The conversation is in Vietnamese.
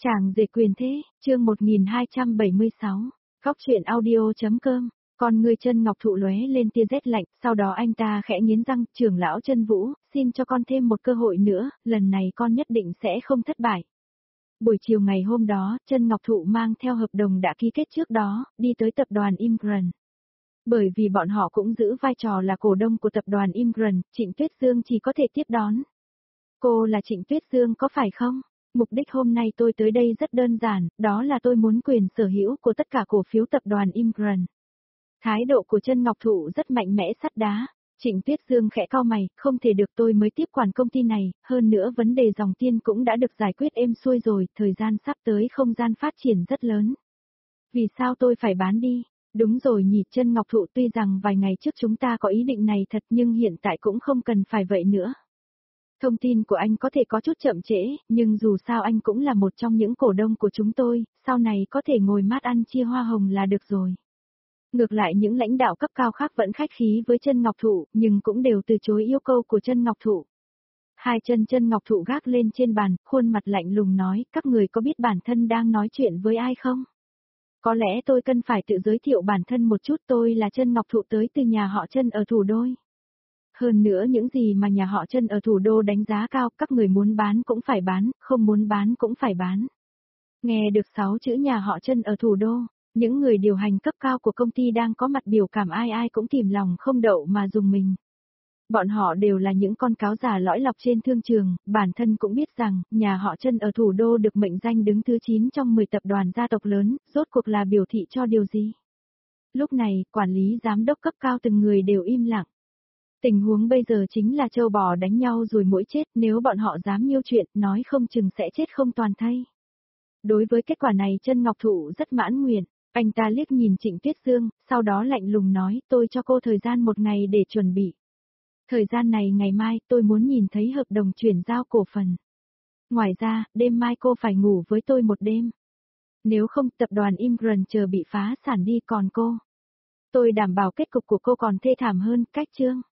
Chàng rể quyền thế, chương 1276, góc truyện audio.com, con người Chân Ngọc Thụ lóe lên tia rét lạnh, sau đó anh ta khẽ nghiến răng, trưởng lão Chân Vũ, xin cho con thêm một cơ hội nữa, lần này con nhất định sẽ không thất bại. Buổi chiều ngày hôm đó, Chân Ngọc Thụ mang theo hợp đồng đã ký kết trước đó, đi tới tập đoàn Imran. Bởi vì bọn họ cũng giữ vai trò là cổ đông của tập đoàn Imran, Trịnh Tuyết Dương chỉ có thể tiếp đón. Cô là Trịnh Tuyết Dương có phải không? Mục đích hôm nay tôi tới đây rất đơn giản, đó là tôi muốn quyền sở hữu của tất cả cổ phiếu tập đoàn Imran. Thái độ của Chân Ngọc Thụ rất mạnh mẽ sắt đá. Trịnh Tuyết Dương khẽ cau mày, không thể được, tôi mới tiếp quản công ty này, hơn nữa vấn đề dòng tiền cũng đã được giải quyết êm xuôi rồi, thời gian sắp tới không gian phát triển rất lớn. Vì sao tôi phải bán đi? Đúng rồi nhỉ, Chân Ngọc Thụ, tuy rằng vài ngày trước chúng ta có ý định này thật nhưng hiện tại cũng không cần phải vậy nữa. Thông tin của anh có thể có chút chậm trễ, nhưng dù sao anh cũng là một trong những cổ đông của chúng tôi, sau này có thể ngồi mát ăn chia hoa hồng là được rồi. Ngược lại những lãnh đạo cấp cao khác vẫn khách khí với Chân Ngọc Thụ, nhưng cũng đều từ chối yêu cầu của Chân Ngọc Thụ. Hai chân Chân Ngọc Thụ gác lên trên bàn, khuôn mặt lạnh lùng nói, các người có biết bản thân đang nói chuyện với ai không? Có lẽ tôi cần phải tự giới thiệu bản thân một chút, tôi là Chân Ngọc Thụ tới từ nhà họ Chân ở thủ đô. Hơn nữa những gì mà nhà họ Chân ở thủ đô đánh giá cao, các người muốn bán cũng phải bán, không muốn bán cũng phải bán. Nghe được 6 chữ nhà họ Chân ở thủ đô, những người điều hành cấp cao của công ty đang có mặt biểu cảm ai ai cũng kìm lòng không đậu mà dùng mình. Bọn họ đều là những con cáo già lõi lọc trên thương trường, bản thân cũng biết rằng, nhà họ Chân ở thủ đô được mệnh danh đứng thứ 9 trong 10 tập đoàn gia tộc lớn, rốt cuộc là biểu thị cho điều gì? Lúc này, quản lý giám đốc cấp cao từng người đều im lặng. Tình huống bây giờ chính là trâu bò đánh nhau rồi mỗi chết, nếu bọn họ dám nhiêu chuyện, nói không chừng sẽ chết không toàn thây. Đối với kết quả này Chân Ngọc Thụ rất mãn nguyện, anh ta liếc nhìn Trịnh Tuyết Dương, sau đó lạnh lùng nói, tôi cho cô thời gian 1 ngày để chuẩn bị. Thời gian này ngày mai tôi muốn nhìn thấy hợp đồng chuyển giao cổ phần. Ngoài ra, đêm mai cô phải ngủ với tôi 1 đêm. Nếu không tập đoàn Imran chờ bị phá sản đi, còn cô. Tôi đảm bảo kết cục của cô còn thê thảm hơn, cách chương.